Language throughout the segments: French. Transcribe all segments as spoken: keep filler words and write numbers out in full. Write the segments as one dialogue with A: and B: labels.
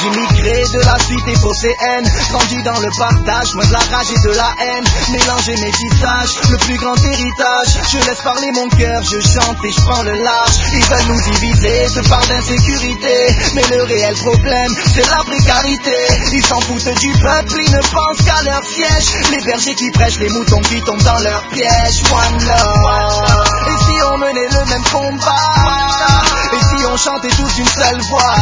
A: J'immigré de la cité phocéenne, grandi dans le partage, moins de la rage et de la haine. Mélanger mes visages, le plus grand héritage. Je laisse parler mon cœur, je chante et je prends le large. Ils veulent nous diviser, te parlent d'insécurité, mais le réel problème, c'est la précarité. Ils s'en foutent du peuple, ils ne pensent qu'à leur siège. Les bergers qui prêchent, les moutons qui tombent dans leur piège. One love. Et si on menait le même combat, et si on chantait tous d'une seule voix,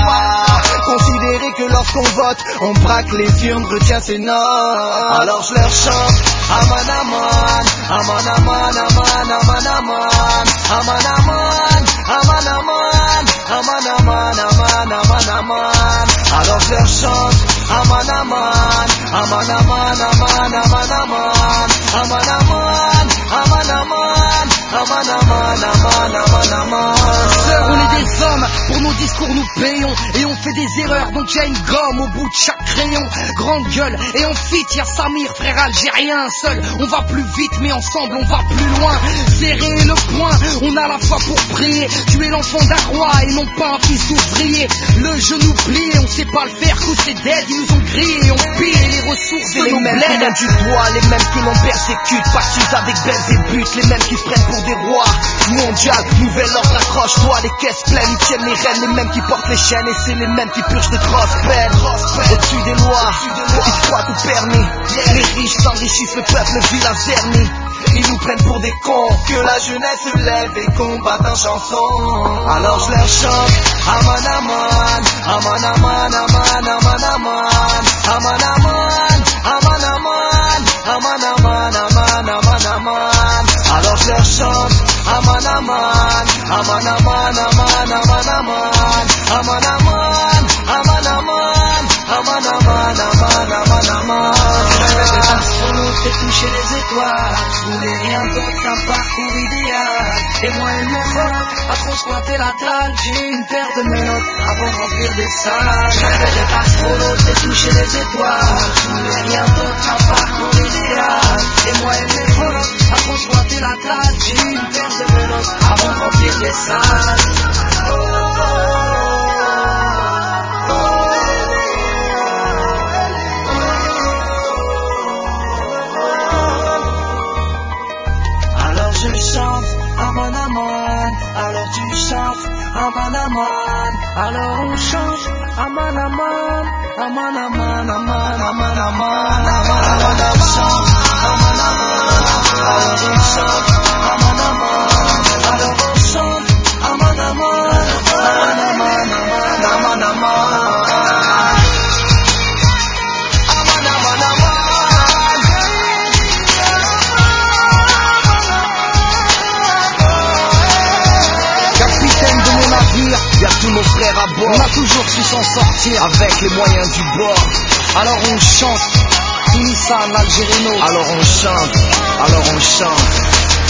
A: considérer que lorsqu'on vote, on braque les urnes, retient ses noms. Alors je leur chante Aman Aman, Aman Aman, Aman Aman Aman, Aman Aman, Aman Aman, Aman Aman, Aman Aman Aman. Alors je leur chante Aman Aman, Aman Aman, Aman Aman Aman, Aman Aman, Aman Aman, Aman Aman, Aman Aman Aman.
B: Sœurs, on est des hommes, pour nos discours nous payons, et on fait des erreurs, donc y'a une gomme au bout de chaque crayon. Grande gueule, et en fit, y'a Samir, frère algérien. Seul, on va plus vite, mais ensemble, on va plus loin. Serrer le poing, on a la foi pour prier. Tu es l'enfant d'un roi, et non pas un fils d'ouvrier. Le genou plié, on sait pas le faire, coup c'est dead. Ils nous ont grillé, on pille les ressources de
A: les
B: nos
A: mêmes qui
B: bleds.
A: mènent du doigt, les mêmes que l'on persécute, partis avec belles et buts, les mêmes qui se prennent pour des rois. Mondial, nouvel ordre, accroche-toi, les caisses pleines, ils tiennent les rênes, les mêmes qui portent les chaînes, et c'est les mêmes qui purgent de grosses peines. Au-dessus des lois, ils squattent tout permis, les riches s'enrichissent, le peuple vit la vernie. Ils nous prennent pour des cons, que la jeunesse se lève et combatte en chanson. Alors je leur chante Aman Aman, Aman Aman, Aman Aman Aman, Aman Aman, Aman Aman, Aman Aman, Aman Aman Aman. Alors je leur chante Aman Aman, Aman Aman, Aman Aman Aman, Aman Aman, Aman Aman, Aman Aman, Aman Aman Aman.
B: T'es touché les étoiles, je voulais rien d'autre qu'un parcours idéal. Et moi et mes potes, à trop squatter la dalle, j'ai une paire de menottes avant de remplir des salles. J'avais des astronautes, t'es touché les étoiles, je voulais rien d'autre qu'un parcours idéal. Et moi et mes potes, à trop squatter la dalle, j'ai une paire de menottes avant de remplir des salles. Aman Aman, alors tu chantes Aman Aman, alors on chante Aman Aman, Aman Aman, Aman Aman Aman. Alors on chante Aman Aman, alors on chante Aman Aman, alors on chante Aman Aman, Aman Aman, Aman Aman Aman.
A: Y'a tous nos frères à bord,
B: on a toujours su s'en sortir
A: avec les moyens du bord.
B: Alors on chante Tunisane, Algérino.
A: Alors on chante, alors on chante